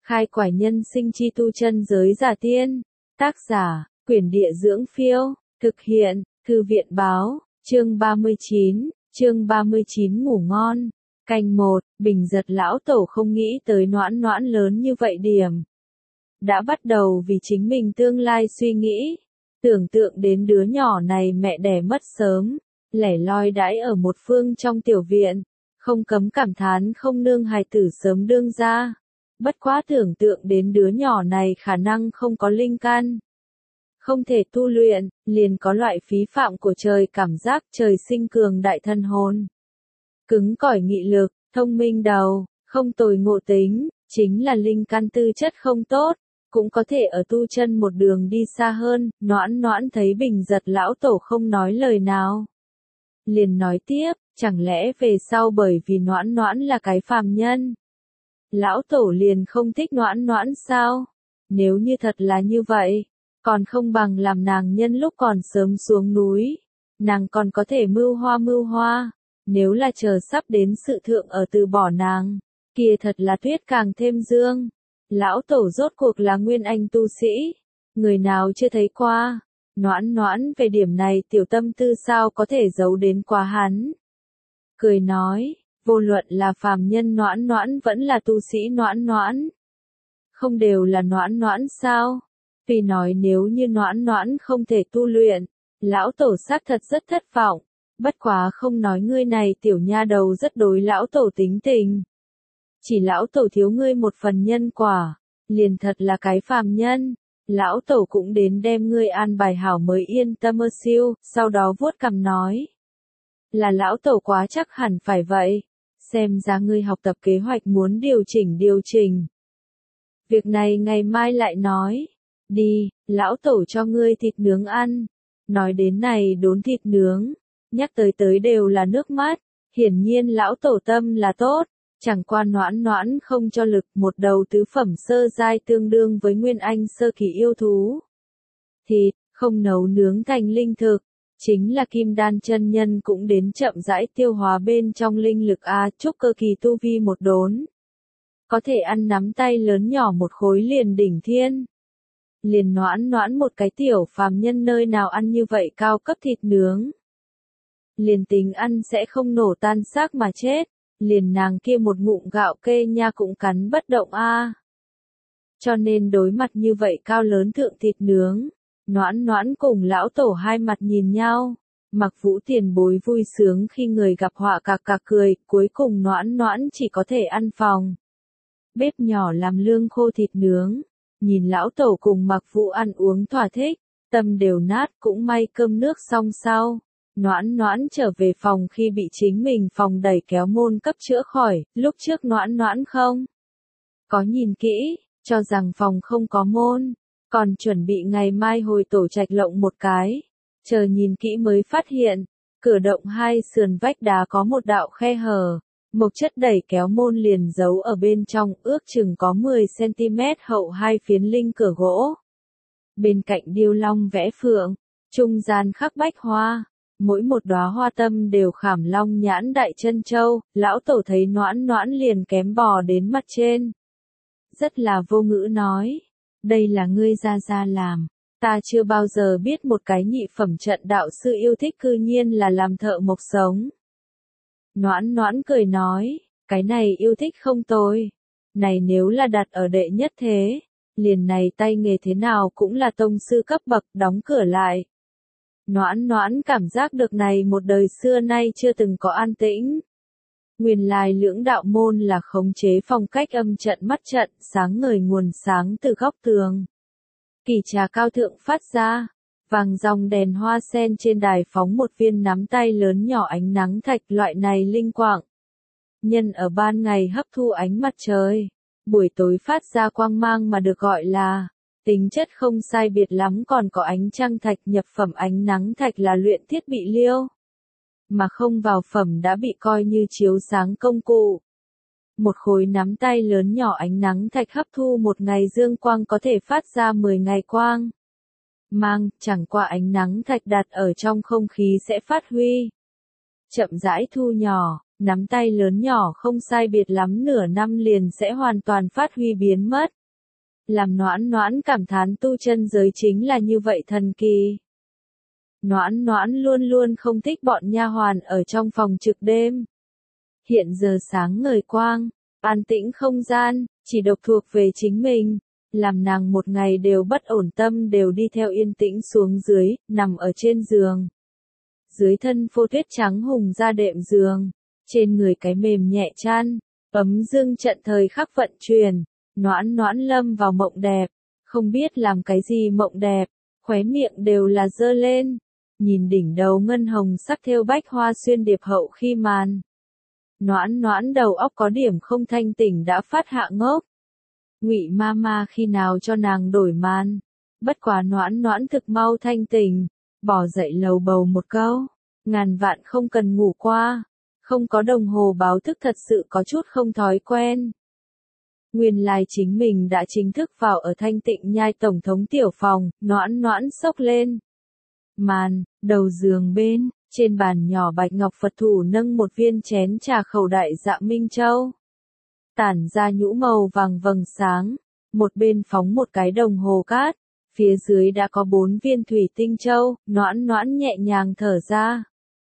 Khai quải nhân sinh chi tu chân giới giả tiên. Tác giả, Quyển Địa Dưỡng Phiêu. Thực hiện, Thư viện Báo. Chương 39 ngủ ngon. Canh 1, Bình Giật lão tổ không nghĩ tới Noãn Noãn lớn như vậy điểm. Đã bắt đầu vì chính mình tương lai suy nghĩ. Tưởng tượng đến đứa nhỏ này mẹ đẻ mất sớm, lẻ loi đãi ở một phương trong tiểu viện, không cấm cảm thán không nương hài tử sớm đương ra. Bất quá tưởng tượng đến đứa nhỏ này khả năng không có linh căn, không thể tu luyện, liền có loại phí phạm của trời cảm giác trời sinh cường đại thân hồn. Cứng cỏi nghị lực, thông minh đầu, không tồi ngộ tính, chính là linh căn tư chất không tốt, cũng có thể ở tu chân một đường đi xa hơn. Noãn Noãn thấy Bình Giật lão tổ không nói lời nào, liền nói tiếp, chẳng lẽ về sau bởi vì Noãn Noãn là cái phàm nhân, lão tổ liền không thích Noãn Noãn sao? Nếu như thật là như vậy, còn không bằng làm nàng nhân lúc còn sớm xuống núi, nàng còn có thể mưu hoa. Nếu là chờ sắp đến sự thượng ở từ bỏ nàng, kia thật là tuyết càng thêm dương. Lão tổ rốt cuộc là nguyên anh tu sĩ, người nào chưa thấy qua. Noãn Noãn về điểm này tiểu tâm tư sao có thể giấu đến quá hắn. Cười nói, vô luận là phàm nhân Noãn Noãn vẫn là tu sĩ Noãn Noãn, không đều là Noãn Noãn sao? Vì nói nếu như Noãn Noãn không thể tu luyện, lão tổ xác thật rất thất vọng. Bất quá không nói ngươi này tiểu nha đầu rất đối lão tổ tính tình. Chỉ lão tổ thiếu ngươi một phần nhân quả, liền thật là cái phàm nhân. Lão tổ cũng đến đem ngươi an bài hảo mới yên tâm ơ siêu, sau đó vuốt cằm nói. Là lão tổ quá chắc hẳn phải vậy, xem ra ngươi học tập kế hoạch muốn điều chỉnh. Việc này ngày mai lại nói, đi, lão tổ cho ngươi thịt nướng ăn. Nói đến này đốn thịt nướng, nhắc tới đều là nước mắt, hiển nhiên lão tổ tâm là tốt. Chẳng qua Noãn Noãn không cho lực, một đầu tứ phẩm sơ giai tương đương với nguyên anh sơ kỳ yêu thú. Thịt, không nấu nướng thành linh thực, chính là kim đan chân nhân cũng đến chậm rãi tiêu hóa bên trong linh lực trúc cơ kỳ tu vi một đốn. Có thể ăn nắm tay lớn nhỏ một khối liền đỉnh thiên. Liền Noãn Noãn một cái tiểu phàm nhân nơi nào ăn như vậy cao cấp thịt nướng. Liền tính ăn sẽ không nổ tan xác mà chết. Liền nàng kia một ngụm gạo kê nha cũng cắn bất động Cho nên đối mặt như vậy cao lớn thượng thịt nướng, Noãn Noãn cùng lão tổ hai mặt nhìn nhau. Mặc Vũ tiền bối vui sướng khi người gặp họa cạc cười, cuối cùng Noãn Noãn chỉ có thể ăn phòng bếp nhỏ làm lương khô thịt nướng. Nhìn lão tổ cùng Mặc Vũ ăn uống thỏa thích, tâm đều nát, cũng may cơm nước xong sau. Noãn Noãn trở về phòng khi bị chính mình phòng đẩy kéo môn cấp chữa khỏi, lúc trước Noãn Noãn không có nhìn kỹ, cho rằng phòng không có môn, còn chuẩn bị ngày mai hồi tổ trạch lộng một cái, chờ nhìn kỹ mới phát hiện, cửa động hai sườn vách đá có một đạo khe hở, mộc chất đẩy kéo môn liền giấu ở bên trong, ước chừng có 10 cm hậu hai phiến linh cửa gỗ. Bên cạnh điêu long vẽ phượng, trung gian khắc bách hoa. Mỗi một đóa hoa tâm đều khảm long nhãn đại chân châu, lão tổ thấy Noãn Noãn liền kém bò đến mặt trên. Rất là vô ngữ nói, đây là ngươi ra làm, ta chưa bao giờ biết một cái nhị phẩm trận đạo sư yêu thích cư nhiên là làm thợ mộc sống. Noãn Noãn cười nói, cái này yêu thích không tồi, này nếu là đặt ở đệ nhất thế, liền này tay nghề thế nào cũng là tông sư cấp bậc, đóng cửa lại. Noãn Noãn cảm giác được này một đời xưa nay chưa từng có an tĩnh. Nguyên lai lưỡng đạo môn là khống chế phong cách âm trận mắt trận, sáng ngời nguồn sáng từ góc tường. Kỳ trà cao thượng phát ra, vàng dòng đèn hoa sen trên đài phóng một viên nắm tay lớn nhỏ ánh nắng thạch, loại này linh quạng. Nhân ở ban ngày hấp thu ánh mặt trời, buổi tối phát ra quang mang mà được gọi là tính chất không sai biệt lắm, còn có ánh trăng thạch, nhập phẩm ánh nắng thạch là luyện thiết bị liêu, mà không vào phẩm đã bị coi như chiếu sáng công cụ. Một khối nắm tay lớn nhỏ ánh nắng thạch hấp thu một ngày dương quang có thể phát ra 10 ngày quang mang, chẳng qua ánh nắng thạch đặt ở trong không khí sẽ phát huy chậm rãi thu nhỏ, nắm tay lớn nhỏ không sai biệt lắm nửa năm liền sẽ hoàn toàn phát huy biến mất. Làm Noãn Noãn cảm thán tu chân giới chính là như vậy thần kỳ. Noãn Noãn luôn luôn không thích bọn nha hoàn ở trong phòng trực đêm. Hiện giờ sáng ngời quang, an tĩnh không gian, chỉ độc thuộc về chính mình, làm nàng một ngày đều bất ổn, tâm đều đi theo yên tĩnh xuống dưới, nằm ở trên giường. Dưới thân phô tuyết trắng hùng ra đệm giường, trên người cái mềm nhẹ chăn, ấm dương trận thời khắc vận chuyển, Noãn Noãn lâm vào mộng đẹp, không biết làm cái gì mộng đẹp, khóe miệng đều là dơ lên, nhìn đỉnh đầu ngân hồng sắc thêu bách hoa xuyên điệp hậu khi màn. Noãn Noãn đầu óc có điểm không thanh tỉnh đã phát hạ ngốc. Ngụy Mama khi nào cho nàng đổi màn? Bất quá Noãn Noãn thực mau thanh tỉnh, bỏ dậy lầu bầu một câu, ngàn vạn không cần ngủ qua, không có đồng hồ báo thức thật sự có chút không thói quen. Nguyên lai chính mình đã chính thức vào ở Thanh Tịnh Nhai tổng thống tiểu phòng, Noãn Noãn xốc lên màn, đầu giường bên, trên bàn nhỏ bạch ngọc Phật thủ nâng một viên chén trà khẩu đại dạ Minh Châu. Tản ra nhũ màu vàng vầng sáng, một bên phóng một cái đồng hồ cát, phía dưới đã có 4 viên thủy tinh châu, Noãn Noãn nhẹ nhàng thở ra.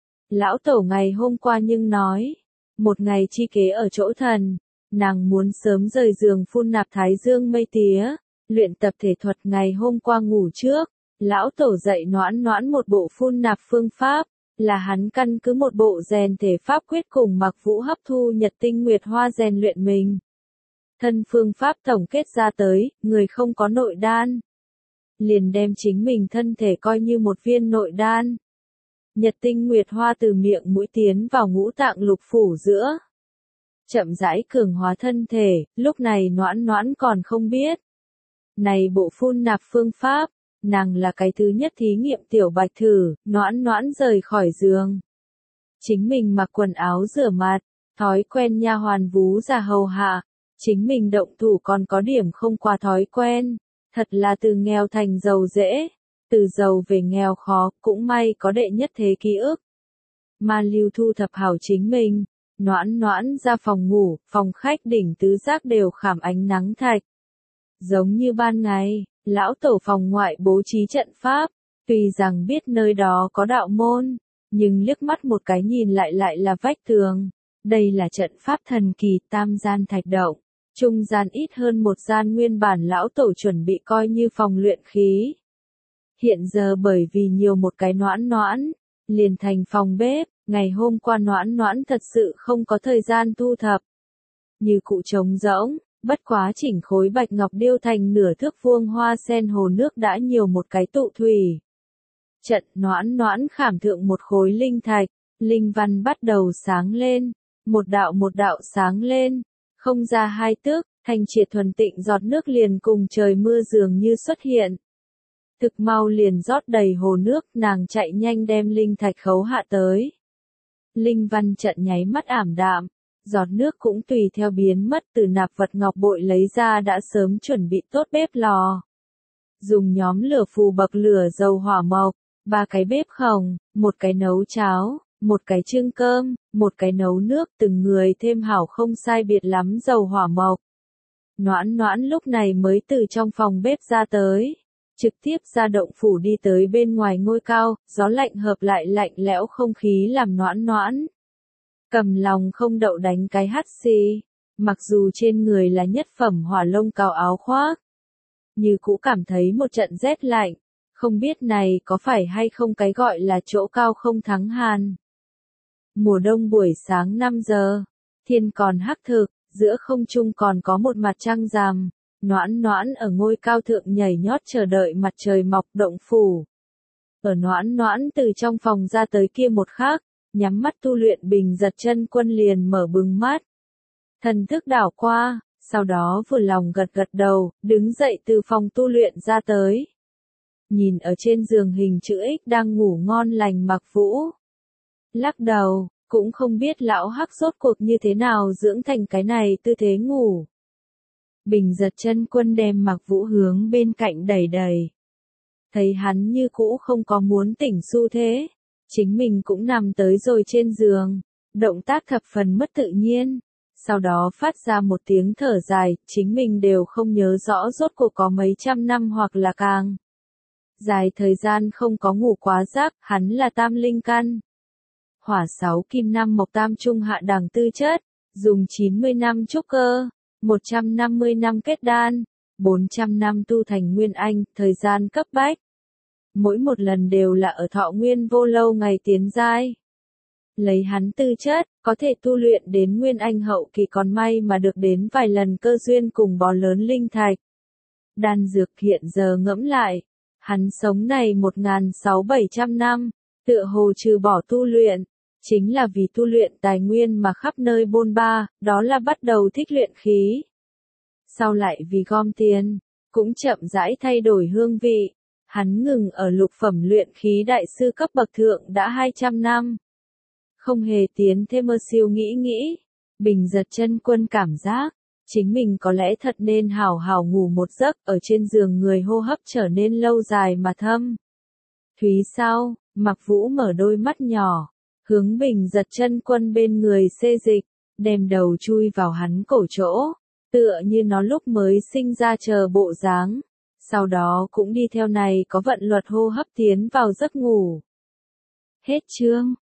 Lão tổ ngày hôm qua nhưng nói, một ngày chi kế ở chỗ thần, nàng muốn sớm rời giường phun nạp thái dương mây tía, luyện tập thể thuật ngày hôm qua ngủ trước, lão tổ dạy Noãn Noãn một bộ phun nạp phương pháp, là hắn căn cứ một bộ rèn thể pháp quyết cùng Mặc Vũ hấp thu nhật tinh nguyệt hoa rèn luyện mình. Thân phương pháp tổng kết ra tới, người không có nội đan, liền đem chính mình thân thể coi như một viên nội đan. Nhật tinh nguyệt hoa từ miệng mũi tiến vào ngũ tạng lục phủ giữa, chậm rãi cường hóa thân thể, lúc này Noãn Noãn còn không biết. Này bộ phun nạp phương pháp, nàng là cái thứ nhất thí nghiệm tiểu bạch thử, Noãn Noãn rời khỏi giường. Chính mình mặc quần áo rửa mặt, thói quen nha hoàn vú già hầu hạ, chính mình động thủ còn có điểm không qua thói quen, thật là từ nghèo thành giàu dễ, từ giàu về nghèo khó, cũng may có đệ nhất thế ký ức. Mà Lưu thu thập hảo chính mình, Noãn Noãn ra phòng ngủ, phòng khách đỉnh tứ giác đều khảm ánh nắng thạch. Giống như ban ngày, lão tổ phòng ngoại bố trí trận pháp, tuy rằng biết nơi đó có đạo môn, nhưng liếc mắt một cái nhìn lại là vách tường. Đây là trận pháp thần kỳ tam gian thạch động, trung gian ít hơn một gian nguyên bản lão tổ chuẩn bị coi như phòng luyện khí. Hiện giờ bởi vì nhiều một cái Noãn Noãn, liền thành phòng bếp, ngày hôm qua Noãn Noãn thật sự không có thời gian thu thập. Như cụ trống rỗng, bất quá chỉnh khối bạch ngọc điêu thành nửa thước vuông hoa sen hồ nước đã nhiều một cái tụ thủy. Trận Noãn Noãn khảm thượng một khối linh thạch, linh văn bắt đầu sáng lên, một đạo sáng lên, không ra hai tước, thanh triệt thuần tịnh giọt nước liền cùng trời mưa dường như xuất hiện. Thực mau liền rót đầy hồ nước, nàng chạy nhanh đem linh thạch khấu hạ tới. Linh văn trận nháy mắt ảm đạm, giọt nước cũng tùy theo biến mất, từ nạp vật ngọc bội lấy ra đã sớm chuẩn bị tốt bếp lò. Dùng nhóm lửa phù bậc lửa dầu hỏa mộc, 3 cái bếp khổng, một cái nấu cháo, một cái trưng cơm, một cái nấu nước, từng người thêm hảo không sai biệt lắm dầu hỏa mộc. Noãn Noãn lúc này mới từ trong phòng bếp ra tới, trực tiếp ra động phủ đi tới bên ngoài ngôi cao, gió lạnh hợp lại lạnh lẽo không khí làm Noãn Noãn cầm lòng không đậu đánh cái hắt xì, mặc dù trên người là nhất phẩm hỏa lông cào áo khoác, như cũ cảm thấy một trận rét lạnh, không biết này có phải hay không cái gọi là chỗ cao không thắng hàn. Mùa đông buổi sáng 5 giờ, thiên còn hắc thực, giữa không trung còn có một mặt trăng rằm, Noãn Noãn ở ngôi cao thượng nhảy nhót chờ đợi mặt trời mọc động phủ. Ở Noãn Noãn từ trong phòng ra tới kia một khắc, nhắm mắt tu luyện Bình Giật Chân Quân liền mở bừng mắt. Thần thức đảo qua, sau đó vừa lòng gật gật đầu, đứng dậy từ phòng tu luyện ra tới. Nhìn ở trên giường hình chữ X đang ngủ ngon lành Mặc Vũ. Lắc đầu, cũng không biết lão hắc rốt cuộc như thế nào dưỡng thành cái này tư thế ngủ. Bình Giật Chân Quân đem Mặc Vũ hướng bên cạnh đẩy đẩy. Thấy hắn như cũ không có muốn tỉnh xu thế, chính mình cũng nằm tới rồi trên giường, Động tác thập phần mất tự nhiên. Sau đó phát ra một tiếng thở dài, chính mình đều không nhớ rõ rốt cuộc có mấy trăm năm hoặc là càng. Dài thời gian không có ngủ quá giấc, hắn là tam linh căn. Hỏa 6 kim 5 mộc tam trung hạ đẳng tư chất, dùng 90 năm trúc cơ, 150 năm kết đan, 400 năm tu thành nguyên anh, thời gian cấp bách. Mỗi một lần đều là ở thọ nguyên vô lâu ngày tiến giai. Lấy hắn tư chất, có thể tu luyện đến nguyên anh hậu kỳ còn may mà được đến vài lần cơ duyên cùng bò lớn linh thạch. Đan dược hiện giờ ngẫm lại, hắn sống này 1.600-700 năm, tựa hồ trừ bỏ tu luyện, chính là vì tu luyện tài nguyên mà khắp nơi bôn ba, đó là bắt đầu thích luyện khí. Sau lại vì gom tiền, cũng chậm rãi thay đổi hương vị, hắn ngừng ở lục phẩm luyện khí đại sư cấp bậc thượng đã 200 năm. Không hề tiến thêm mơ siêu nghĩ, Bình Giật Chân Quân cảm giác, chính mình có lẽ thật nên hào hào ngủ một giấc ở trên giường người hô hấp trở nên lâu dài mà thâm. Thúy sau, Mặc Vũ mở đôi mắt nhỏ, hướng Bình Giật Chân Quân bên người xê dịch, đem đầu chui vào hắn cổ chỗ, tựa như nó lúc mới sinh ra chờ bộ dáng. Sau đó cũng đi theo này có vận luật hô hấp tiến vào giấc ngủ. Hết chương.